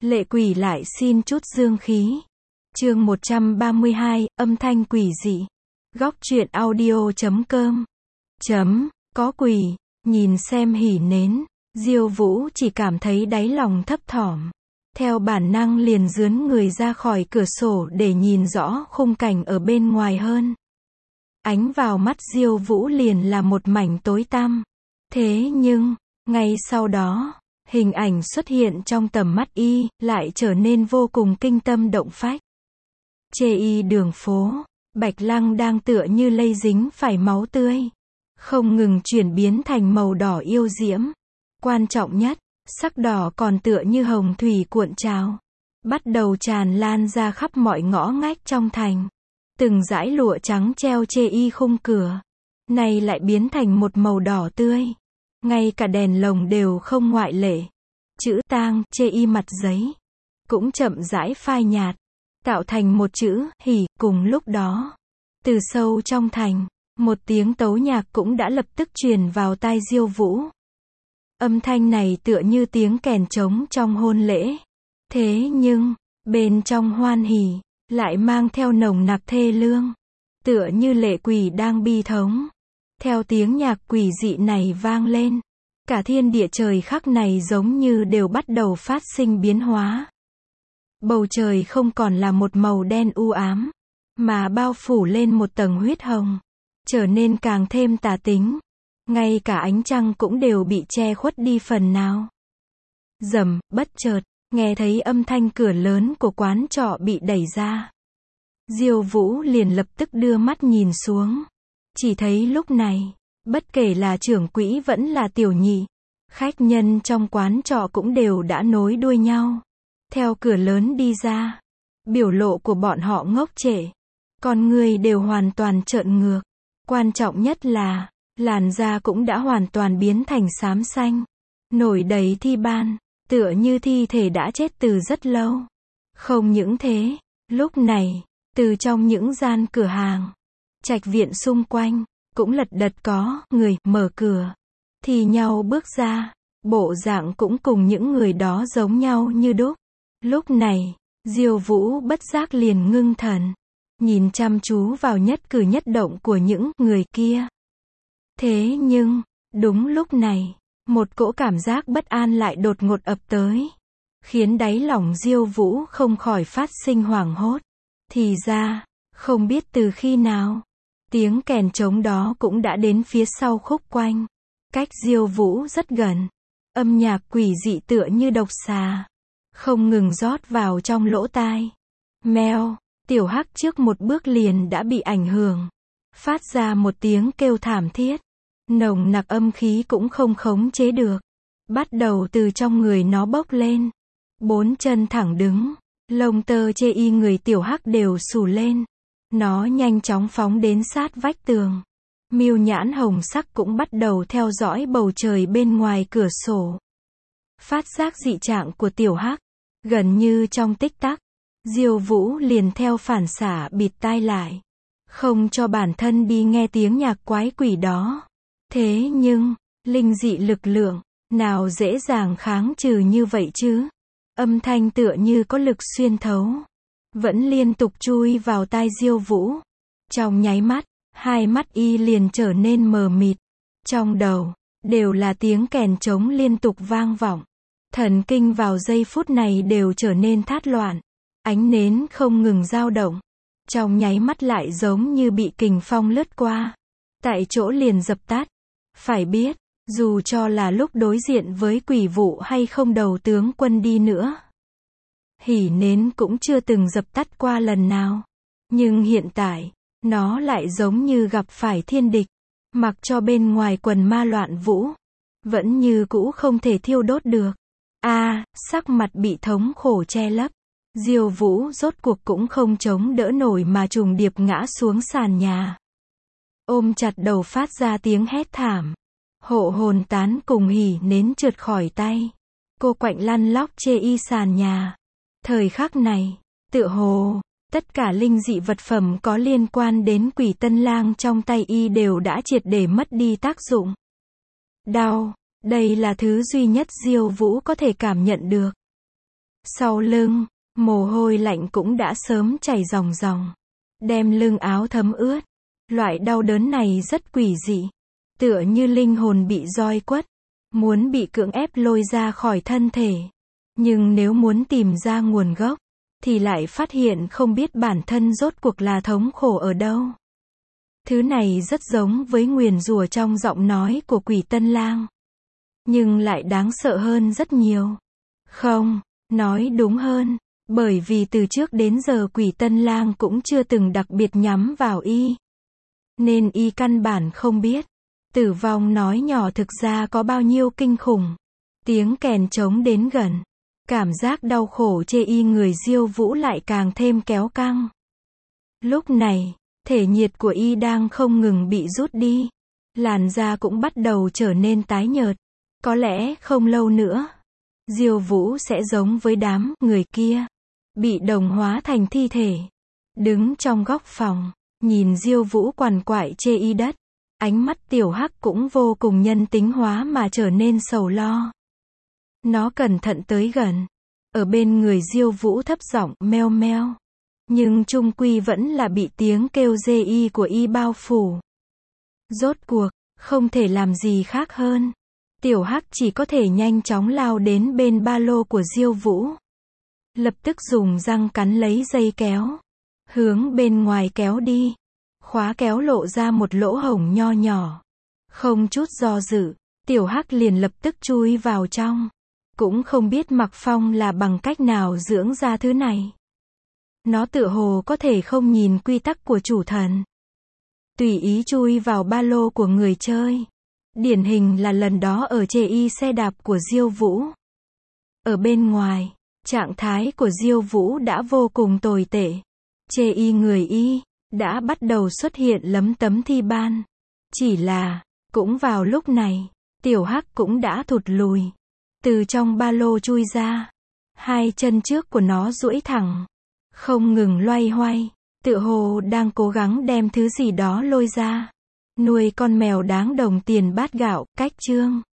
Lệ quỷ lại xin chút dương khí. Chương 132, âm thanh quỷ dị. Góc truyện audio.com. Có quỷ, nhìn xem hỉ nến, Diêu Vũ chỉ cảm thấy đáy lòng thấp thỏm. Theo bản năng liền dướn người ra khỏi cửa sổ để nhìn rõ khung cảnh ở bên ngoài hơn. Ánh vào mắt Diêu Vũ liền là một mảnh tối tăm. Thế nhưng, ngay sau đó, hình ảnh xuất hiện trong tầm mắt y, lại trở nên vô cùng kinh tâm động phách. Chê y đường phố, Bạch Lăng đang tựa như lây dính phải máu tươi, không ngừng chuyển biến thành màu đỏ yêu diễm. Quan trọng nhất, sắc đỏ còn tựa như hồng thủy cuộn trào, bắt đầu tràn lan ra khắp mọi ngõ ngách trong thành. Từng dải lụa trắng treo chê y khung cửa, nay lại biến thành một màu đỏ tươi. Ngay cả đèn lồng đều không ngoại lệ. Chữ tang, chê y mặt giấy, cũng chậm rãi phai nhạt, tạo thành một chữ, hỉ. Cùng lúc đó, từ sâu trong thành, một tiếng tấu nhạc cũng đã lập tức truyền vào tai Diêu Vũ. Âm thanh này tựa như tiếng kèn trống trong hôn lễ. Thế nhưng, bên trong hoan hỉ, lại mang theo nồng nặc thê lương, tựa như lệ quỷ đang bi thống. Theo tiếng nhạc quỷ dị này vang lên, cả thiên địa trời khắc này giống như đều bắt đầu phát sinh biến hóa. Bầu trời không còn là một màu đen u ám, mà bao phủ lên một tầng huyết hồng, trở nên càng thêm tà tính. Ngay cả ánh trăng cũng đều bị che khuất đi phần nào. Rầm, bất chợt, nghe thấy âm thanh cửa lớn của quán trọ bị đẩy ra. Diêu Vũ liền lập tức đưa mắt nhìn xuống. Chỉ thấy lúc này, bất kể là trưởng quỹ vẫn là tiểu nhị, khách nhân trong quán trọ cũng đều đã nối đuôi nhau theo cửa lớn đi ra. Biểu lộ của bọn họ ngốc trệ, con người đều hoàn toàn trợn ngược. Quan trọng nhất là, làn da cũng đã hoàn toàn biến thành xám xanh, nổi đầy thi ban, tựa như thi thể đã chết từ rất lâu. Không những thế, lúc này, từ trong những gian cửa hàng, trạch viện xung quanh, cũng lật đật có người mở cửa, thì nhau bước ra, bộ dạng cũng cùng những người đó giống nhau như đúc. Lúc này, Diêu Vũ bất giác liền ngưng thần, nhìn chăm chú vào nhất cử nhất động của những người kia. Thế nhưng, đúng lúc này, một cỗ cảm giác bất an lại đột ngột ập tới, khiến đáy lòng Diêu Vũ không khỏi phát sinh hoảng hốt. Thì ra, không biết từ khi nào, tiếng kèn trống đó cũng đã đến phía sau khúc quanh, cách Diêu Vũ rất gần. Âm nhạc quỷ dị tựa như độc xà, không ngừng rót vào trong lỗ tai. Meo, tiểu hắc trước một bước liền đã bị ảnh hưởng, phát ra một tiếng kêu thảm thiết. Nồng nặc âm khí cũng không khống chế được, bắt đầu từ trong người nó bốc lên. Bốn chân thẳng đứng, lông tơ chê y người tiểu hắc đều xù lên. Nó nhanh chóng phóng đến sát vách tường. Mưu nhãn hồng sắc cũng bắt đầu theo dõi bầu trời bên ngoài cửa sổ. Phát giác dị trạng của tiểu hắc, gần như trong tích tắc, Diêu Vũ liền theo phản xạ bịt tai lại, không cho bản thân đi nghe tiếng nhạc quái quỷ đó. Thế nhưng, linh dị lực lượng, nào dễ dàng kháng trừ như vậy chứ? Âm thanh tựa như có lực xuyên thấu, vẫn liên tục chui vào tai Diêu Vũ. Trong nháy mắt, hai mắt y liền trở nên mờ mịt. Trong đầu, đều là tiếng kèn trống liên tục vang vọng. Thần kinh vào giây phút này đều trở nên thát loạn. Ánh nến không ngừng dao động. Trong nháy mắt lại giống như bị kình phong lướt qua. Tại chỗ liền dập tắt. Phải biết, dù cho là lúc đối diện với quỷ vụ hay không đầu tướng quân đi nữa, hỉ nến cũng chưa từng dập tắt qua lần nào. Nhưng hiện tại, nó lại giống như gặp phải thiên địch. Mặc cho bên ngoài quần ma loạn vũ, vẫn như cũ không thể thiêu đốt được. Sắc mặt bị thống khổ che lấp. Diêu Vũ rốt cuộc cũng không chống đỡ nổi mà trùng điệp ngã xuống sàn nhà. Ôm chặt đầu phát ra tiếng hét thảm. Hộ hồn tán cùng hỉ nến trượt khỏi tay. Cô quạnh lăn lóc chê y sàn nhà. Thời khắc này, tựa hồ, tất cả linh dị vật phẩm có liên quan đến quỷ tân lang trong tay y đều đã triệt để mất đi tác dụng. Đau, đây là thứ duy nhất Diêu Vũ có thể cảm nhận được. Sau lưng, mồ hôi lạnh cũng đã sớm chảy ròng ròng, đem lưng áo thấm ướt. Loại đau đớn này rất quỷ dị, tựa như linh hồn bị roi quất, muốn bị cưỡng ép lôi ra khỏi thân thể. Nhưng nếu muốn tìm ra nguồn gốc, thì lại phát hiện không biết bản thân rốt cuộc là thống khổ ở đâu. Thứ này rất giống với nguyền rủa trong giọng nói của Quỷ Tân Lang, nhưng lại đáng sợ hơn rất nhiều. Không, nói đúng hơn, bởi vì từ trước đến giờ Quỷ Tân Lang cũng chưa từng đặc biệt nhắm vào y, nên y căn bản không biết tử vong nói nhỏ thực ra có bao nhiêu kinh khủng. Tiếng kèn trống đến gần, cảm giác đau khổ chê y người Diêu Vũ lại càng thêm kéo căng. Lúc này, thể nhiệt của y đang không ngừng bị rút đi, làn da cũng bắt đầu trở nên tái nhợt. Có lẽ không lâu nữa, Diêu Vũ sẽ giống với đám người kia, bị đồng hóa thành thi thể. Đứng trong góc phòng, nhìn Diêu Vũ quằn quại chê y đất, ánh mắt Tiểu Hắc cũng vô cùng nhân tính hóa mà trở nên sầu lo. Nó cẩn thận tới gần, ở bên người Diêu Vũ thấp giọng meo meo, nhưng chung quy vẫn là bị tiếng kêu dê y của y bao phủ. Rốt cuộc, không thể làm gì khác hơn. Tiểu Hắc chỉ có thể nhanh chóng lao đến bên ba lô của Diêu Vũ. Lập tức dùng răng cắn lấy dây kéo, hướng bên ngoài kéo đi. Khóa kéo lộ ra một lỗ hổng nho nhỏ. Không chút do dự, Tiểu Hắc liền lập tức chui vào trong. Cũng không biết Mặc Phong là bằng cách nào dưỡng ra thứ này. Nó tựa hồ có thể không nhìn quy tắc của chủ thần, tùy ý chui vào ba lô của người chơi. Điển hình là lần đó ở chê y xe đạp của Diêu Vũ. Ở bên ngoài, trạng thái của Diêu Vũ đã vô cùng tồi tệ. Chê y người y đã bắt đầu xuất hiện lấm tấm thi ban. Chỉ là, cũng vào lúc này, Tiểu Hắc cũng đã thụt lùi, từ trong ba lô chui ra. Hai chân trước của nó duỗi thẳng, không ngừng loay hoay, tựa hồ đang cố gắng đem thứ gì đó lôi ra. Nuôi con mèo đáng đồng tiền bát gạo, cách chương.